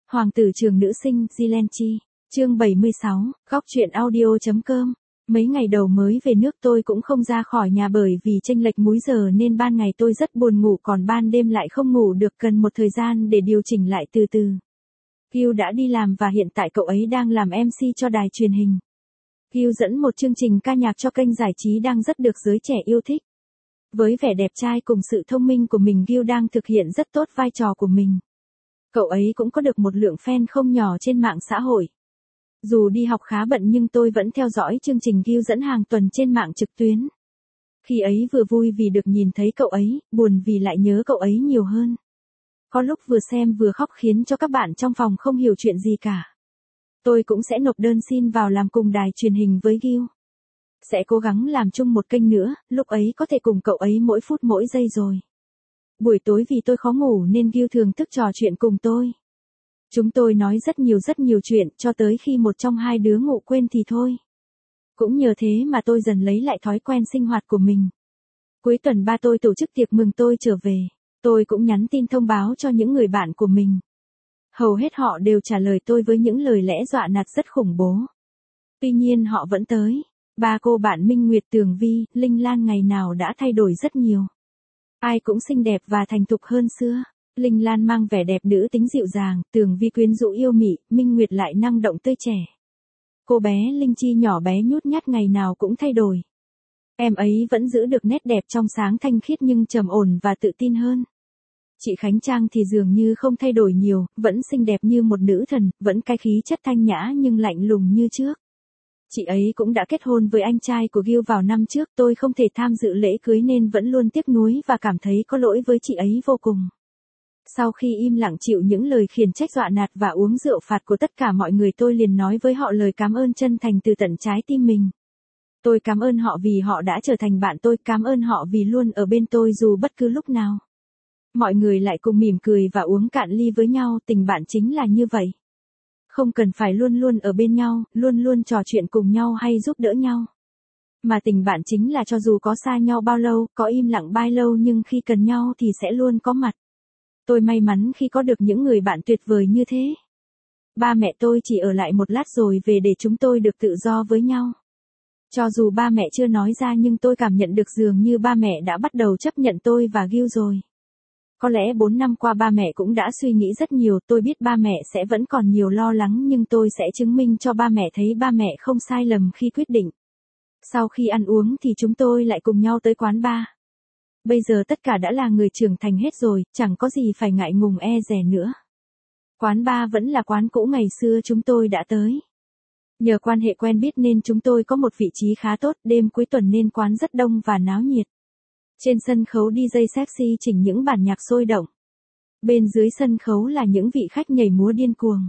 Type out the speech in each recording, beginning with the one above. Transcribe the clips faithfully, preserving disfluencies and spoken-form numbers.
Hoàng tử trường nữ sinh, Zilenchi. Chương bảy mươi sáu, góc truyện audio.com. Mấy ngày đầu mới về nước tôi cũng không ra khỏi nhà bởi vì chênh lệch múi giờ nên ban ngày tôi rất buồn ngủ còn ban đêm lại không ngủ được, cần một thời gian để điều chỉnh lại từ từ. Gil đã đi làm và hiện tại cậu ấy đang làm em xê cho đài truyền hình. Gil dẫn một chương trình ca nhạc cho kênh giải trí đang rất được giới trẻ yêu thích. Với vẻ đẹp trai cùng sự thông minh của mình, Gil đang thực hiện rất tốt vai trò của mình. Cậu ấy cũng có được một lượng fan không nhỏ trên mạng xã hội. Dù đi học khá bận nhưng tôi vẫn theo dõi chương trình Gil dẫn hàng tuần trên mạng trực tuyến. Khi ấy vừa vui vì được nhìn thấy cậu ấy, buồn vì lại nhớ cậu ấy nhiều hơn. Có lúc vừa xem vừa khóc khiến cho các bạn trong phòng không hiểu chuyện gì cả. Tôi cũng sẽ nộp đơn xin vào làm cùng đài truyền hình với Gil. Sẽ cố gắng làm chung một kênh nữa, lúc ấy có thể cùng cậu ấy mỗi phút mỗi giây rồi. Buổi tối vì tôi khó ngủ nên Gil thường thức trò chuyện cùng tôi. Chúng tôi nói rất nhiều rất nhiều chuyện cho tới khi một trong hai đứa ngủ quên thì thôi. Cũng nhờ thế mà tôi dần lấy lại thói quen sinh hoạt của mình. Cuối tuần ba tôi tổ chức tiệc mừng tôi trở về. Tôi cũng nhắn tin thông báo cho những người bạn của mình. Hầu hết họ đều trả lời tôi với những lời lẽ dọa nạt rất khủng bố. Tuy nhiên họ vẫn tới. Ba cô bạn Minh Nguyệt, Tường Vi, Linh Lan ngày nào đã thay đổi rất nhiều. Ai cũng xinh đẹp và thành thục hơn xưa. Linh Lan mang vẻ đẹp nữ tính dịu dàng, Tường Vi quyến rũ yêu mị, Minh Nguyệt lại năng động tươi trẻ. Cô bé Linh Chi nhỏ bé nhút nhát ngày nào cũng thay đổi. Em ấy vẫn giữ được nét đẹp trong sáng thanh khiết nhưng trầm ổn và tự tin hơn. Chị Khánh Trang thì dường như không thay đổi nhiều, vẫn xinh đẹp như một nữ thần, vẫn cái khí chất thanh nhã nhưng lạnh lùng như trước. Chị ấy cũng đã kết hôn với anh trai của Gil vào năm trước, tôi không thể tham dự lễ cưới nên vẫn luôn tiếc nuối và cảm thấy có lỗi với chị ấy vô cùng. Sau khi im lặng chịu những lời khiển trách dọa nạt và uống rượu phạt của tất cả mọi người, tôi liền nói với họ lời cảm ơn chân thành từ tận trái tim mình. Tôi cảm ơn họ vì họ đã trở thành bạn tôi, cảm ơn họ vì luôn ở bên tôi dù bất cứ lúc nào. Mọi người lại cùng mỉm cười và uống cạn ly với nhau, tình bạn chính là như vậy. Không cần phải luôn luôn ở bên nhau, luôn luôn trò chuyện cùng nhau hay giúp đỡ nhau. Mà tình bạn chính là cho dù có xa nhau bao lâu, có im lặng bao lâu nhưng khi cần nhau thì sẽ luôn có mặt. Tôi may mắn khi có được những người bạn tuyệt vời như thế. Ba mẹ tôi chỉ ở lại một lát rồi về để chúng tôi được tự do với nhau. Cho dù ba mẹ chưa nói ra nhưng tôi cảm nhận được dường như ba mẹ đã bắt đầu chấp nhận tôi và Gil rồi. Có lẽ bốn năm qua ba mẹ cũng đã suy nghĩ rất nhiều, tôi biết ba mẹ sẽ vẫn còn nhiều lo lắng nhưng tôi sẽ chứng minh cho ba mẹ thấy ba mẹ không sai lầm khi quyết định. Sau khi ăn uống thì chúng tôi lại cùng nhau tới quán bar. Bây giờ tất cả đã là người trưởng thành hết rồi, chẳng có gì phải ngại ngùng e dè nữa. Quán bar vẫn là quán cũ ngày xưa chúng tôi đã tới. Nhờ quan hệ quen biết nên chúng tôi có một vị trí khá tốt, đêm cuối tuần nên quán rất đông và náo nhiệt. Trên sân khấu đi jay sexy chỉnh những bản nhạc sôi động. Bên dưới sân khấu là những vị khách nhảy múa điên cuồng.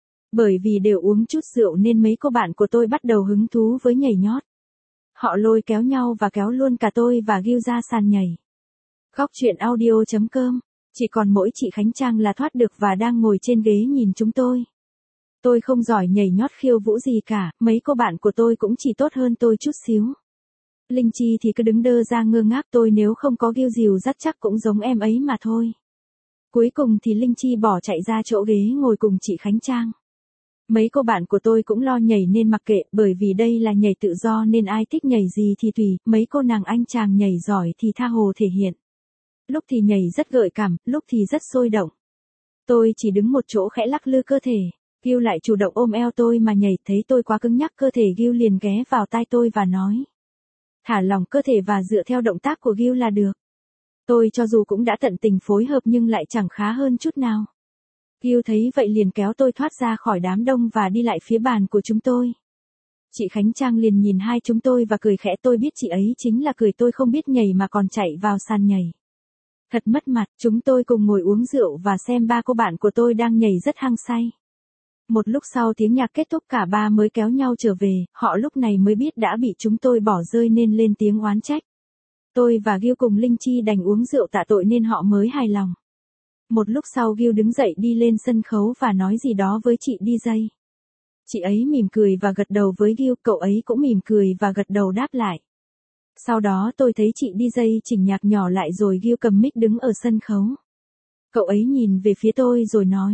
Bởi vì đều uống chút rượu nên mấy cô bạn của tôi bắt đầu hứng thú với nhảy nhót. Họ lôi kéo nhau và kéo luôn cả tôi và Gil ra sàn nhảy. Góc truyện audio.com. Chỉ còn mỗi chị Khánh Trang là thoát được và đang ngồi trên ghế nhìn chúng tôi. Tôi không giỏi nhảy nhót khiêu vũ gì cả, mấy cô bạn của tôi cũng chỉ tốt hơn tôi chút xíu. Linh Chi thì cứ đứng đơ ra ngơ ngác, tôi nếu không có Gil dìu dắt chắc cũng giống em ấy mà thôi. Cuối cùng thì Linh Chi bỏ chạy ra chỗ ghế ngồi cùng chị Khánh Trang. Mấy cô bạn của tôi cũng lo nhảy nên mặc kệ, bởi vì đây là nhảy tự do nên ai thích nhảy gì thì tùy, mấy cô nàng anh chàng nhảy giỏi thì tha hồ thể hiện. Lúc thì nhảy rất gợi cảm, lúc thì rất sôi động. Tôi chỉ đứng một chỗ khẽ lắc lư cơ thể, Gil lại chủ động ôm eo tôi mà nhảy, thấy tôi quá cứng nhắc cơ thể Gil liền ghé vào tai tôi và nói. Thả lỏng cơ thể và dựa theo động tác của Gil là được. Tôi cho dù cũng đã tận tình phối hợp nhưng lại chẳng khá hơn chút nào. Gil thấy vậy liền kéo tôi thoát ra khỏi đám đông và đi lại phía bàn của chúng tôi. Chị Khánh Trang liền nhìn hai chúng tôi và cười khẽ, tôi biết chị ấy chính là cười tôi không biết nhảy mà còn chạy vào sàn nhảy. Thật mất mặt, chúng tôi cùng ngồi uống rượu và xem ba cô bạn của tôi đang nhảy rất hăng say. Một lúc sau tiếng nhạc kết thúc cả ba mới kéo nhau trở về, họ lúc này mới biết đã bị chúng tôi bỏ rơi nên lên tiếng oán trách. Tôi và Gil cùng Linh Chi đành uống rượu tạ tội nên họ mới hài lòng. Một lúc sau Gil đứng dậy đi lên sân khấu và nói gì đó với chị đi jay. Chị ấy mỉm cười và gật đầu với Gil, cậu ấy cũng mỉm cười và gật đầu đáp lại. Sau đó tôi thấy chị đi jay chỉnh nhạc nhỏ lại rồi Gil cầm mic đứng ở sân khấu. Cậu ấy nhìn về phía tôi rồi nói,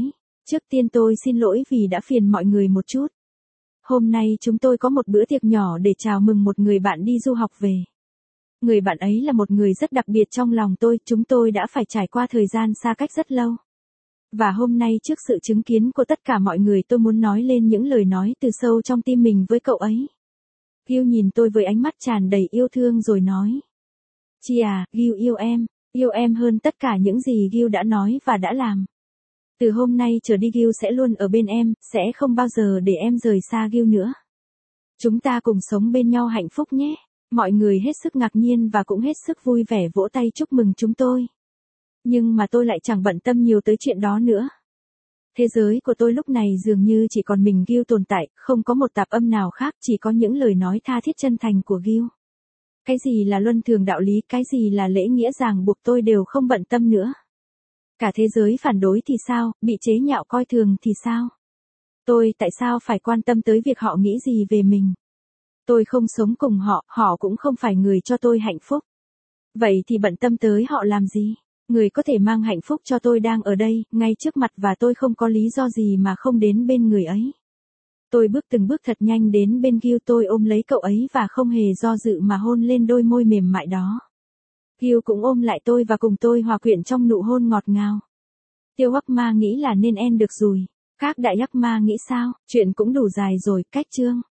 Trước tiên tôi xin lỗi vì đã phiền mọi người một chút. Hôm nay chúng tôi có một bữa tiệc nhỏ để chào mừng một người bạn đi du học về. Người bạn ấy là một người rất đặc biệt trong lòng tôi, chúng tôi đã phải trải qua thời gian xa cách rất lâu. Và hôm nay trước sự chứng kiến của tất cả mọi người tôi muốn nói lên những lời nói từ sâu trong tim mình với cậu ấy. Gil nhìn tôi với ánh mắt tràn đầy yêu thương rồi nói. Chi à, Gil yêu em, yêu em hơn tất cả những gì Gil đã nói và đã làm. Từ hôm nay trở đi Gil sẽ luôn ở bên em, sẽ không bao giờ để em rời xa Gil nữa. Chúng ta cùng sống bên nhau hạnh phúc nhé. Mọi người hết sức ngạc nhiên và cũng hết sức vui vẻ vỗ tay chúc mừng chúng tôi. Nhưng mà tôi lại chẳng bận tâm nhiều tới chuyện đó nữa. Thế giới của tôi lúc này dường như chỉ còn mình Gil tồn tại, không có một tạp âm nào khác, chỉ có những lời nói tha thiết chân thành của Gil. Cái gì là luân thường đạo lý, cái gì là lễ nghĩa ràng buộc tôi đều không bận tâm nữa. Cả thế giới phản đối thì sao, bị chế nhạo coi thường thì sao? Tôi tại sao phải quan tâm tới việc họ nghĩ gì về mình? Tôi không sống cùng họ, họ cũng không phải người cho tôi hạnh phúc. Vậy thì bận tâm tới họ làm gì? Người có thể mang hạnh phúc cho tôi đang ở đây, ngay trước mặt và tôi không có lý do gì mà không đến bên người ấy. Tôi bước từng bước thật nhanh đến bên Gil, tôi ôm lấy cậu ấy và không hề do dự mà hôn lên đôi môi mềm mại đó. Gil cũng ôm lại tôi và cùng tôi hòa quyện trong nụ hôn ngọt ngào. Tiêu Hắc Ma nghĩ là nên end được rồi. Các đại Hắc Ma nghĩ sao? Chuyện cũng đủ dài rồi, cách chương.